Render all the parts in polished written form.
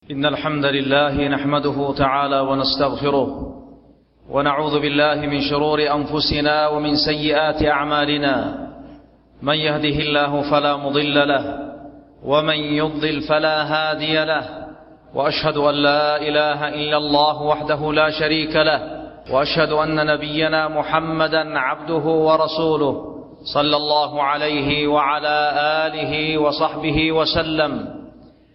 إن الحمد لله نحمده تعالى ونستغفره ونعوذ بالله من شرور أنفسنا ومن سيئات أعمالنا. من يهده الله فلا مضل له ومن يضلل فلا هادي له، وأشهد أن لا إله إلا الله وحده لا شريك له، وأشهد أن نبينا محمدا عبده ورسوله صلى الله عليه وعلى آله وصحبه وسلم.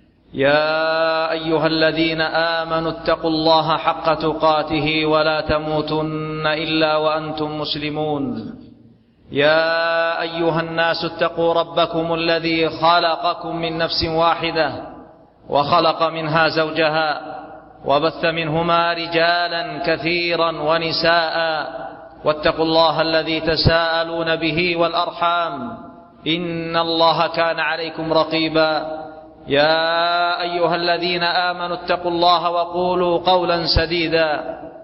يا أيها الذين آمنوا اتقوا الله حق تقاته ولا تموتن إلا وأنتم مسلمون. يا أيها الناس اتقوا ربكم الذي خلقكم من نفس واحدة وخلق منها زوجها وبث منهما رجالا كثيرا ونساء، واتقوا الله الذي تساءلون به والأرحام إن الله كان عليكم رقيبا. يا أيها الذين آمنوا اتقوا الله وقولوا قولا سديدا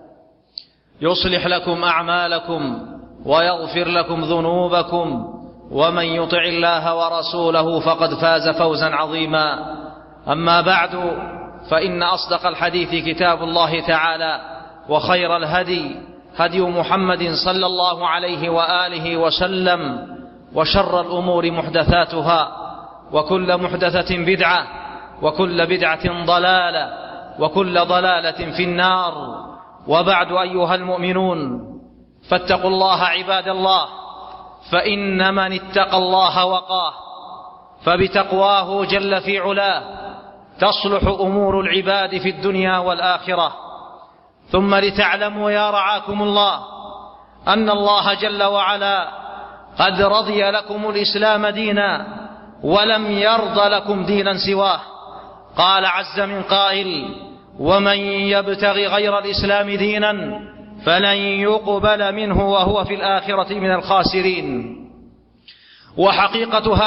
يصلح لكم أعمالكم ويغفر لكم ذنوبكم، ومن يطع الله ورسوله فقد فاز فوزا عظيما. أما بعد، فإن أصدق الحديث كتاب الله تعالى، وخير الهدي هدي محمد صلى الله عليه وآله وسلم، وشر الأمور محدثاتها، وكل محدثة بدعة، وكل بدعة ضلالة، وكل ضلالة في النار. وبعد أيها المؤمنون، فاتقوا الله عباد الله، فإن من اتقى الله وقاه، فبتقواه جل في علاه تصلح أمور العباد في الدنيا والآخرة. ثم لتعلموا يا رعاكم الله أن الله جل وعلا قد رضي لكم الإسلام دينا، ولم يرض لكم دينا سواه. قال عز من قائل: ومن يبتغي غير الإسلام دينا فلن يقبل منه وهو في الآخرة من الخاسرين. وحقيقة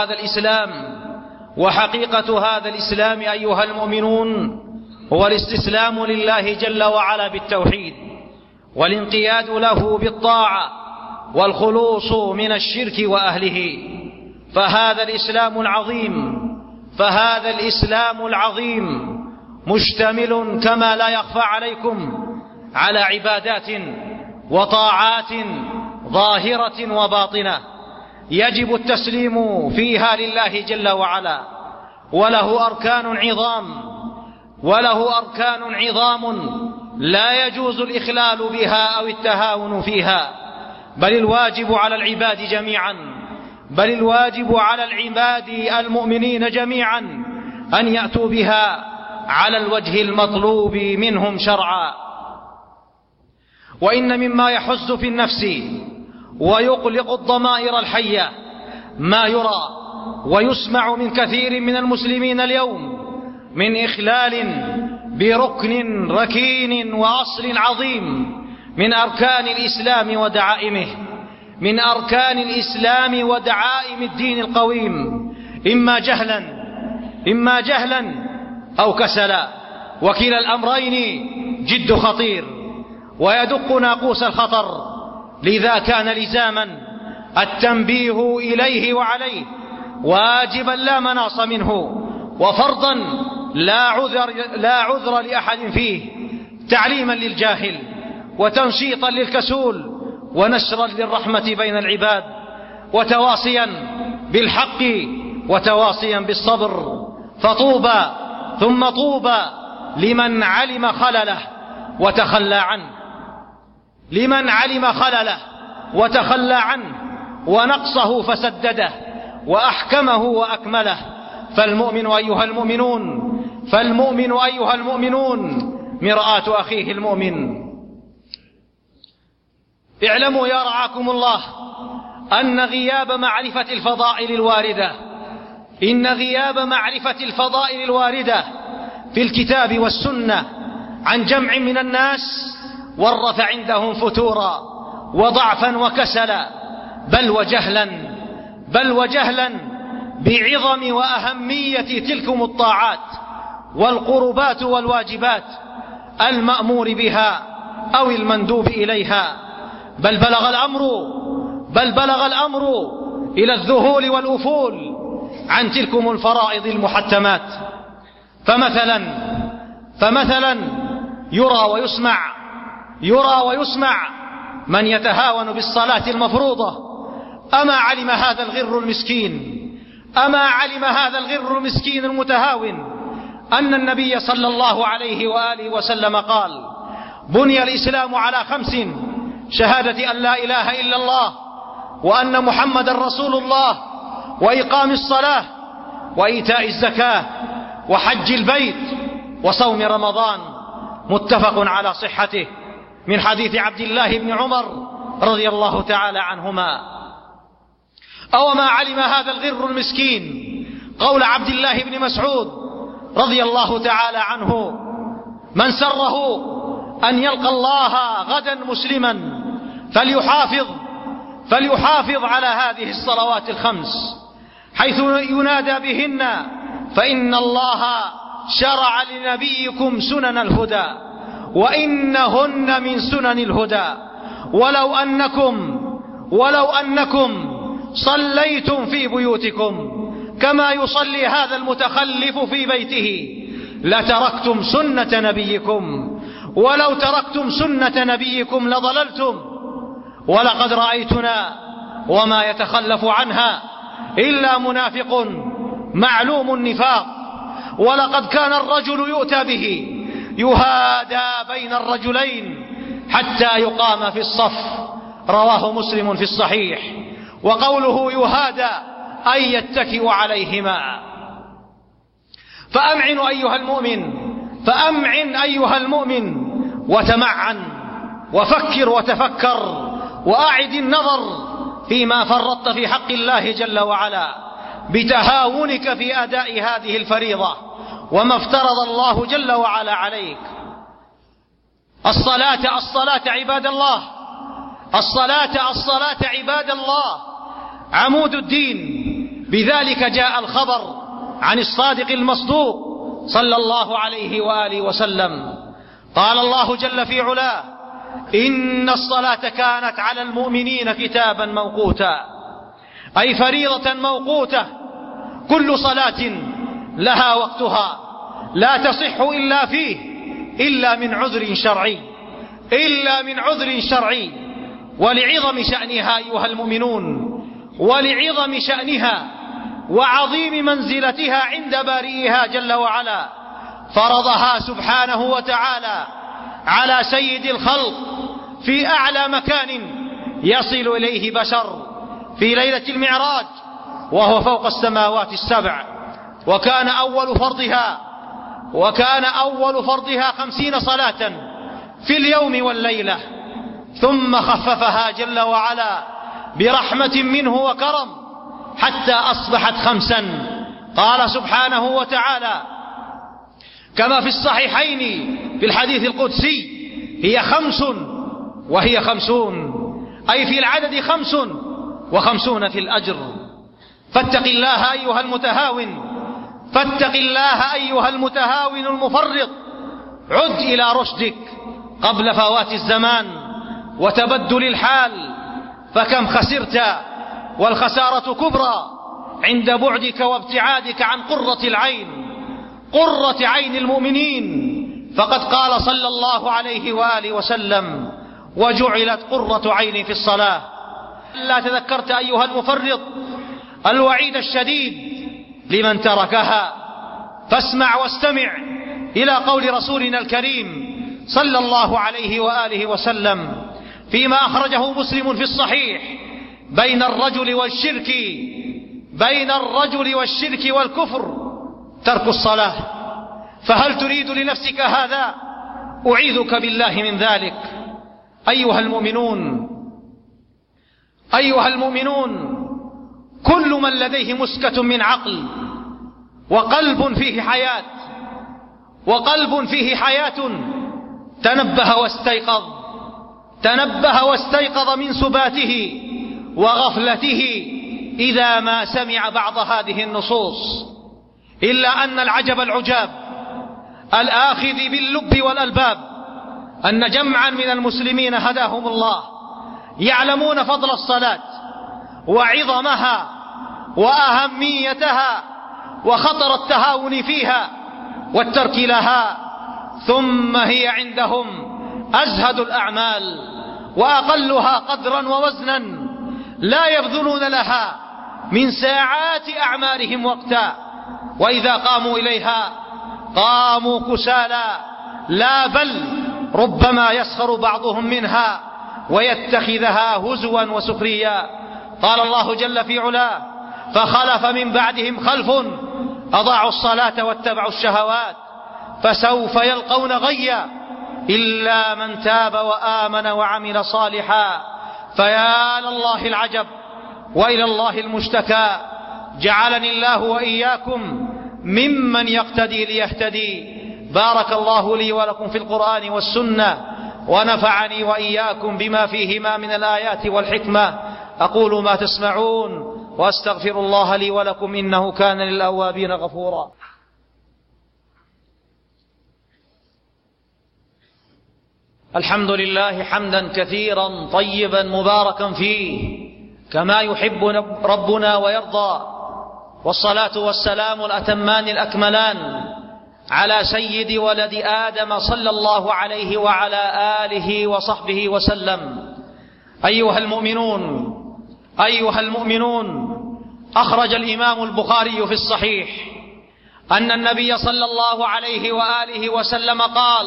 هذا الإسلام أيها المؤمنون هو الاستسلام لله جل وعلا بالتوحيد، والانقياد له بالطاعة، والخلوص من الشرك وأهله. فهذا الإسلام العظيم مشتمل كما لا يخفى عليكم على عبادات وطاعات ظاهرة وباطنة يجب التسليم فيها لله جل وعلا، وله أركان عظام لا يجوز الإخلال بها أو التهاون فيها، بل الواجب على العباد المؤمنين جميعا أن يأتوا بها على الوجه المطلوب منهم شرعا. وإن مما يحز في النفس ويقلق الضمائر الحية ما يرى ويسمع من كثير من المسلمين اليوم من إخلال بركن ركين وأصل عظيم من أركان الإسلام ودعائم الدين القويم، إما جهلا أو كسلا، وكلا الأمرين جد خطير ويدق ناقوس الخطر. لذا كان لزاما التنبيه إليه وعليه، واجبا لا مناص منه، وفرضا لا عذر لأحد فيه، تعليما للجاهل وتنشيطا للكسول ونشرا للرحمة بين العباد، وتواصيا بالحق وتواصيا بالصبر. فطوبى ثم طوبى لمن علم خلله وتخلى عنه ونقصه فسدده وأحكمه وأكمله. فالمؤمن أيها المؤمنون مرآة أخيه المؤمن. اعلموا يا رعاكم الله أن غياب معرفة الفضائل الواردة في الكتاب والسنة عن جمع من الناس ورث عندهم فتورا وضعفا وكسلا، بل وجهلا بعظم وأهمية تلكم الطاعات والقربات والواجبات المأمور بها أو المندوب إليها، بل بلغ الأمر إلى الذهول والأفول عن تلكم الفرائض المحتمات. فمثلا فمثلا يرى ويسمع من يتهاون بالصلاة المفروضة. أما علم هذا الغر المسكين المتهاون أن النبي صلى الله عليه وآله وسلم قال: بني الإسلام على 5: شهادة أن لا إله إلا الله وأن محمد رسول الله وإقام الصلاة وإيتاء الزكاة وحج البيت وصوم رمضان. متفق على صحته، من حديث عبد الله بن عمر رضي الله تعالى عنهما. أو ما علم هذا الغر المسكين قول عبد الله بن مسعود رضي الله تعالى عنه: من سره أن يلقى الله غدا مسلما فليحافظ على هذه الصلوات 5 حيث ينادى بهن، فإن الله شرع لنبيكم سنن الهدى وإنهن من سنن الهدى. ولو أنكم صليتم في بيوتكم كما يصلي هذا المتخلف في بيته لتركتم سنة نبيكم، ولو تركتم سنة نبيكم لضللتم. ولقد رأيتنا وما يتخلف عنها إلا منافق معلوم النفاق. ولقد كان الرجل يؤتى به يهادى بين الرجلين حتى يقام في الصف. رواه مسلم في الصحيح. وقوله يهادى أي يتكئ عليهما. فأمعن أيها المؤمن وتمعن وفكر وتفكر وأعد النظر فيما فرطت في حق الله جل وعلا بتهاونك في أداء هذه الفريضة وما افترض الله جل وعلا عليك. الصلاة عباد الله، الصلاة عباد الله عمود الدين. بذلك جاء الخبر عن الصادق المصدوق صلى الله عليه وآله وسلم. قال الله جل في علاه: إن الصلاة كانت على المؤمنين كتابا موقوتا، أي فريضة موقوتة. كل صلاة لها وقتها لا تصح إلا فيه إلا من عذر شرعي. ولعظم شأنها أيها المؤمنون، ولعظم شأنها وعظيم منزلتها عند بارئها جل وعلا، فرضها سبحانه وتعالى على سيد الخلق في أعلى مكان يصل إليه بشر في ليلة المعراج، وهو فوق السماوات السبع. وكان أول فرضها 50 صلاة في اليوم والليلة، ثم خففها جل وعلا برحمة منه وكرم حتى أصبحت 5. قال سبحانه وتعالى كما في الصحيحين في الحديث القدسي: هي 5 وهي 50، أي في العدد 55 في الأجر. فاتق الله أيها المتهاون المفرط، عد إلى رشدك قبل فوات الزمان وتبدل الحال، فكم خسرت والخسارة كبرى عند بعدك وابتعادك عن قرة عين المؤمنين. فقد قال صلى الله عليه وآله وسلم: وجعلت قرة عيني في الصلاة. لا تذكرت أيها المفرط الوعيد الشديد لمن تركها، فاسمع واستمع إلى قول رسولنا الكريم صلى الله عليه وآله وسلم فيما أخرجه مسلم في الصحيح: بين الرجل والشرك والكفر ترك الصلاة، فهل تريد لنفسك هذا؟ أعيذك بالله من ذلك. أيها المؤمنون، كل من لديه مسكة من عقل وقلب فيه حياة تنبه واستيقظ من سباته وغفلته إذا ما سمع بعض هذه النصوص. إلا أن العجب العجاب الآخذ باللب والألباب أن جمعا من المسلمين هداهم الله يعلمون فضل الصلاة وعظمها وأهميتها وخطر التهاون فيها والترك لها، ثم هي عندهم أزهد الأعمال وأقلها قدرا ووزنا، لا يبذلون لها من ساعات أعمارهم وقتا، وإذا قاموا إليها قاموا كسالى، لا بل ربما يسخر بعضهم منها ويتخذها هزوا وسخريا. قال الله جل في علاه: فخلف من بعدهم خلف أضاعوا الصلاة واتبعوا الشهوات فسوف يلقون غيا إلا من تاب وآمن وعمل صالحا. فيا لله العجب وإلى الله المشتكى، جعلني الله وإياكم ممن يقتدي ليهتدي. بارك الله لي ولكم في القرآن والسنة، ونفعني وإياكم بما فيهما من الآيات والحكمة. أقول ما تسمعون وأستغفر الله لي ولكم إنه كان للأوابين غفورا. الحمد لله حمدا كثيرا طيبا مباركا فيه كما يحب ربنا ويرضى، والصلاة والسلام الأتمان الأكملان على سيد ولد آدم صلى الله عليه وعلى آله وصحبه وسلم. أيها المؤمنون، أخرج الإمام البخاري في الصحيح أن النبي صلى الله عليه وآله وسلم قال: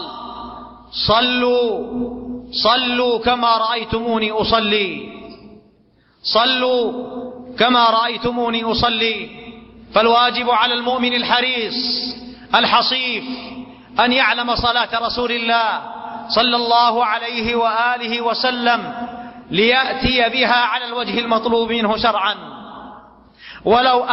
صلوا كما رأيتموني أصلي، صلوا كما رأيتموني أصلي. فالواجب على المؤمن الحريص الحصيف أن يعلم صلاة رسول الله صلى الله عليه وآله وسلم ليأتي بها على الوجه المطلوب منه شرعا. ولو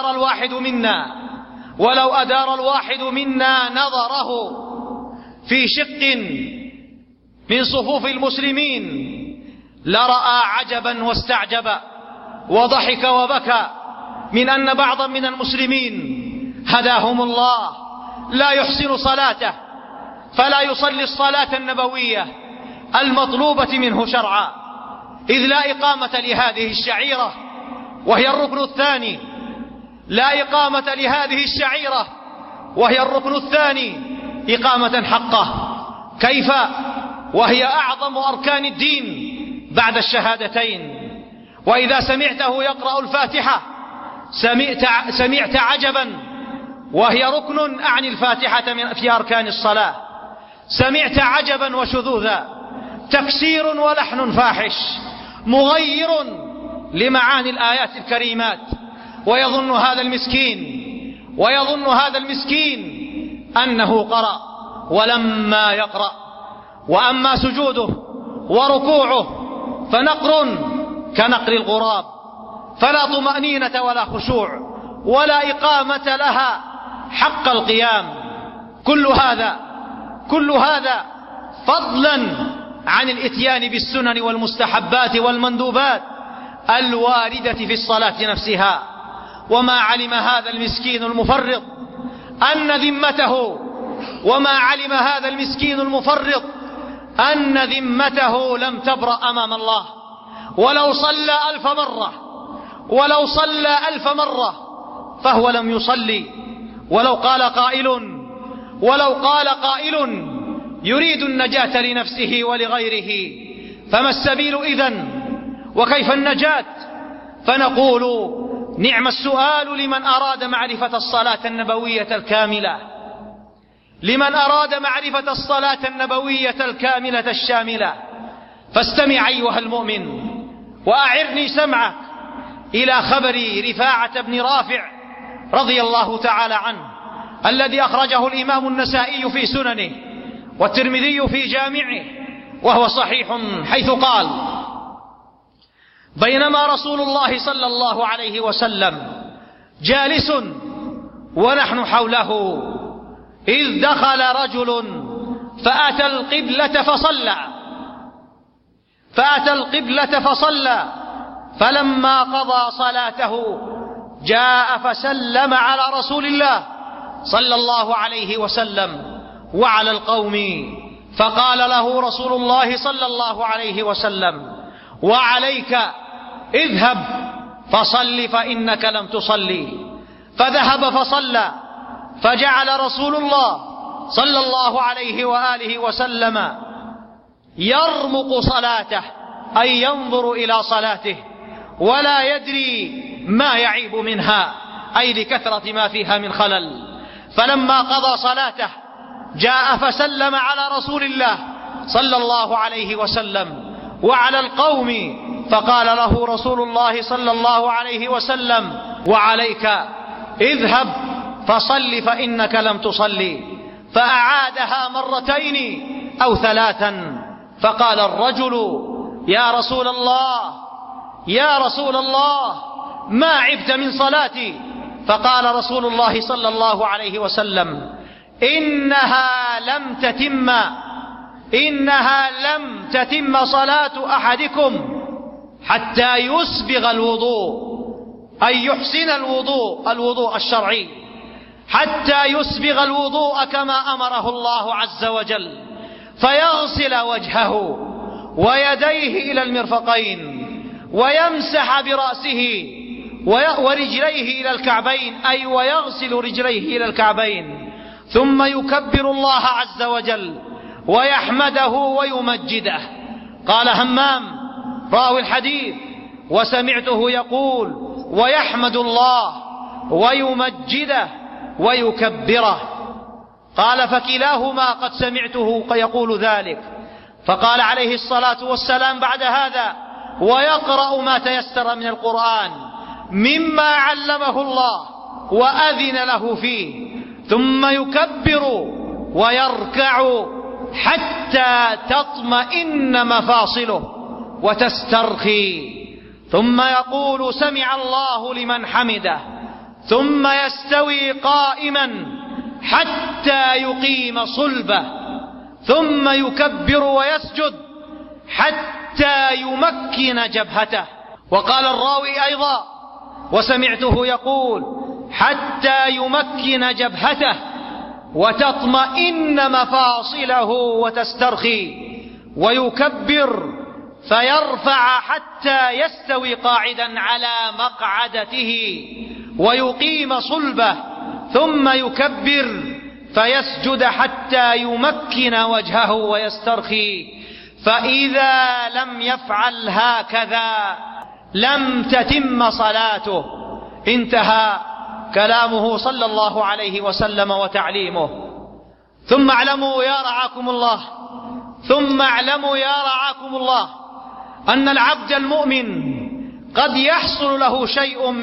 أدار الواحد منا نظره في شق من صفوف المسلمين لرأى عجبا واستعجب وضحك وبكى من أن بعضا من المسلمين هداهم الله لا يحسن صلاته، فلا يصلي الصلاة النبوية المطلوبة منه شرعا، إذ لا إقامة لهذه الشعيرة وهي الركن الثاني، لا إقامة لهذه الشعيرة وهي الركن الثاني إقامة حقه. كيف وهي أعظم أركان الدين بعد الشهادتين؟ وإذا سمعته يقرأ الفاتحة سمعت عجبا، وهي ركن أعني الفاتحة في أركان الصلاة. سمعت عجبا وشذوذا، تكسير ولحن فاحش مغير لمعاني الآيات الكريمات، ويظن هذا المسكين أنه قرأ ولما يقرأ. وأما سجوده وركوعه فنقر كنقر الغراب، فلا طمأنينة ولا خشوع ولا إقامة لها حق القيام. كل هذا فضلا عن الإتيان بالسنن والمستحبات والمندوبات الواردة في الصلاة نفسها. وما علم هذا المسكين أن ذمته لم تبرأ أمام الله، ولو صلى ألف مرة فهو لم يصلي. ولو قال قائل يريد النجاة لنفسه ولغيره فما السبيل إذن؟ وكيف النجاة؟ فنقول: نعم السؤال لمن أراد معرفة الصلاة النبوية الكاملة الشاملة. فاستمع أيها المؤمن وأعرني سمعك إلى خبر رفاعة بن رافع رضي الله تعالى عنه، الذي أخرجه الإمام النسائي في سننه والترمذي في جامعه، وهو صحيح، حيث قال: بينما رسول الله صلى الله عليه وسلم جالس ونحن حوله إذ دخل رجل فأتى القبلة فصلى، فلما قضى صلاته جاء فسلم على رسول الله صلى الله عليه وسلم وعلى القوم، فقال له رسول الله صلى الله عليه وسلم: وعليك، اذهب فصل فإنك لم تصلي. فذهب فصلى، فجعل رسول الله صلى الله عليه وآله وسلم يرمق صلاته، أي ينظر إلى صلاته ولا يدري ما يعيب منها، أي لكثرة ما فيها من خلل. فلما قضى صلاته جاء فسلم على رسول الله صلى الله عليه وسلم وعلى القوم، فقال له رسول الله صلى الله عليه وسلم: وعليك، اذهب فصل فإنك لم تصلي. فأعادها مرتين أو ثلاثا. فقال الرجل: يا رسول الله، يا رسول الله، ما عبت من صلاتي؟ فقال رسول الله صلى الله عليه وسلم: إنها لم تتم صلاة أحدكم حتى يسبغ الوضوء، أي يحسن الوضوء الشرعي، حتى يسبغ الوضوء كما أمره الله عز وجل، فيغسل وجهه ويديه إلى المرفقين ويمسح برأسه ورجليه إلى الكعبين، أي ويغسل رجليه إلى الكعبين، ثم يكبر الله عز وجل ويحمده ويمجده. قال همام راوي الحديث: وسمعته يقول: ويحمد الله ويمجده ويكبره. قال: فكلاهما قد سمعته يقول ذلك. فقال عليه الصلاة والسلام بعد هذا: ويقرأ ما تيسر من القرآن مما علمه الله وأذن له فيه، ثم يكبر ويركع حتى تطمئن مفاصله وتسترخي، ثم يقول: سمع الله لمن حمده، ثم يستوي قائما حتى يقيم صلبه، ثم يكبر ويسجد حتى يمكن جبهته. وقال الراوي أيضا: وسمعته يقول: حتى يمكن جبهته وتطمئن مفاصله وتسترخي، ويكبر فيرفع حتى يستوي قاعدا على مقعدته ويقيم صلبه، ثم يكبر فيسجد حتى يمكن وجهه ويسترخي. فإذا لم يفعل هكذا لم تتم صلاته. انتهى كلامه صلى الله عليه وسلم وتعليمه. ثم اعلموا يا رعاكم الله أن العبد المؤمن قد يحصل له شيء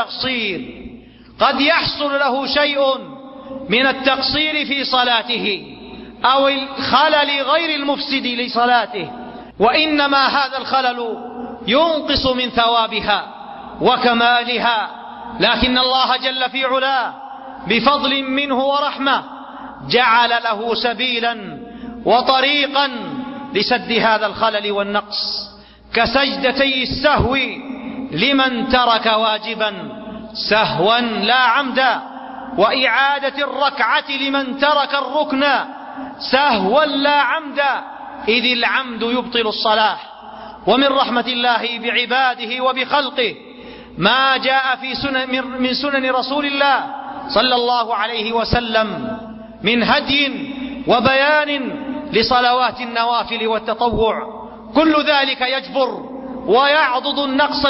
من التقصير في صلاته أو الخلل غير المفسد لصلاته، وإنما هذا الخلل ينقص من ثوابها وكمالها، لكن الله جل في علاه بفضل منه ورحمة جعل له سبيلا وطريقا لسد هذا الخلل والنقص، كسجدتي السهو لمن ترك واجبا سهوا لا عمدا، وإعادة الركعة لمن ترك الركن سهوا لا عمدا، إذ العمد يبطل الصلاة. ومن رحمة الله بعباده وبخلقه ما جاء من سنن رسول الله صلى الله عليه وسلم من هدي وبيان لصلوات النوافل والتطوع، كل ذلك يجبر ويعضد النقص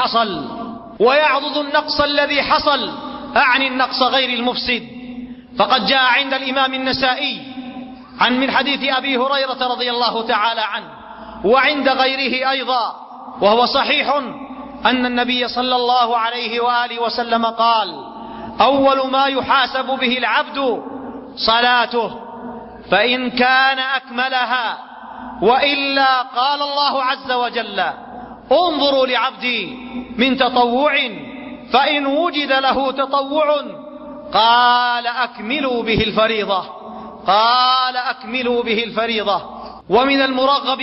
الذي حصل، أعني النقص غير المفسد. فقد جاء عند الإمام النسائي من حديث أبي هريرة رضي الله تعالى عنه وعند غيره أيضا، وهو صحيح، أن النبي صلى الله عليه وآله وسلم قال: أول ما يحاسب به العبد صلاته، فإن كان أكملها، وإلا قال الله عز وجل: انظروا لعبدي من تطوع، فإن وجد له تطوع قال أكملوا به الفريضة. ومن المرغب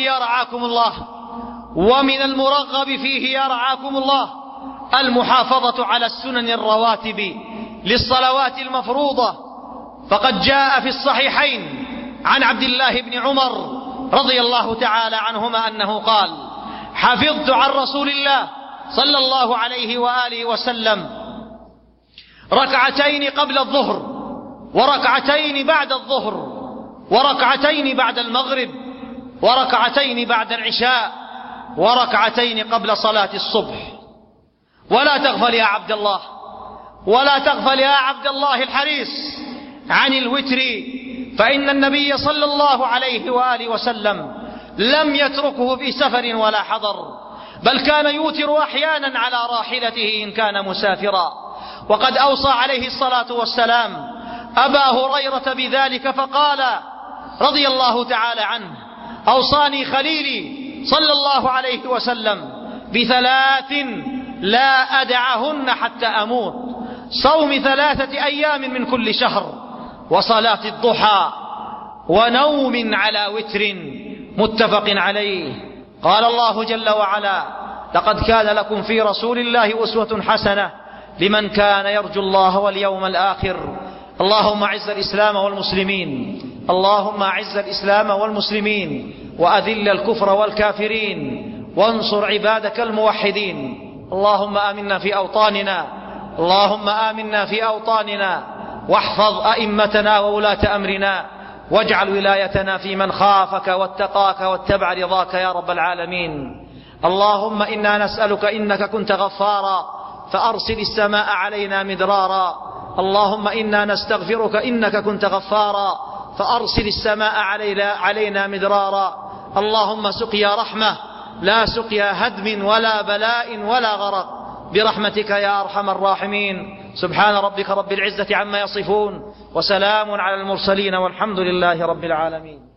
فيه يا رعاكم الله المحافظة على السنن الرواتب للصلوات المفروضة. فقد جاء في الصحيحين عن عبد الله بن عمر رضي الله تعالى عنهما أنه قال: حفظت عن رسول الله صلى الله عليه وآله وسلم ركعتين قبل الظهر وركعتين بعد الظهر وركعتين بعد المغرب، وركعتين بعد العشاء، وركعتين قبل صلاة الصبح. ولا تغفل يا عبد الله، ولا تغفل يا عبد الله الحريص عن الوتر، فإن النبي صلى الله عليه وآله وسلم لم يتركه في سفر ولا حضر، بل كان يوتر أحيانا على راحلته إن كان مسافرا. وقد أوصى عليه الصلاة والسلام أبا هريرة بذلك فقال رضي الله تعالى عنه: أوصاني خليلي صلى الله عليه وسلم بثلاث لا أدعهن حتى أموت: صوم 3 أيام من كل شهر، وصلاة الضحى، ونوم على وتر. متفق عليه. قال الله جل وعلا: لقد كان لكم في رسول الله أسوة حسنة لمن كان يرجو الله واليوم الآخر. اللهم أعز الإسلام والمسلمين، اللهم أعز الإسلام والمسلمين، وأذل الكفر والكافرين، وانصر عبادك الموحدين. اللهم آمنا في أوطاننا، اللهم آمنا في أوطاننا، واحفظ أئمتنا وولاة أمرنا، واجعل ولايتنا في من خافك واتقاك واتبع رضاك يا رب العالمين. اللهم إنا نسألك إنك كنت غفارا فأرسل السماء علينا مدرارا. اللهم إنا نستغفرك إنك كنت غفارا فأرسل السماء علينا مدرارا. اللهم سقيا رحمة لا سقيا هدم ولا بلاء ولا غرق، برحمتك يا أرحم الراحمين. سبحان ربك رب العزة عما يصفون، وسلام على المرسلين، والحمد لله رب العالمين.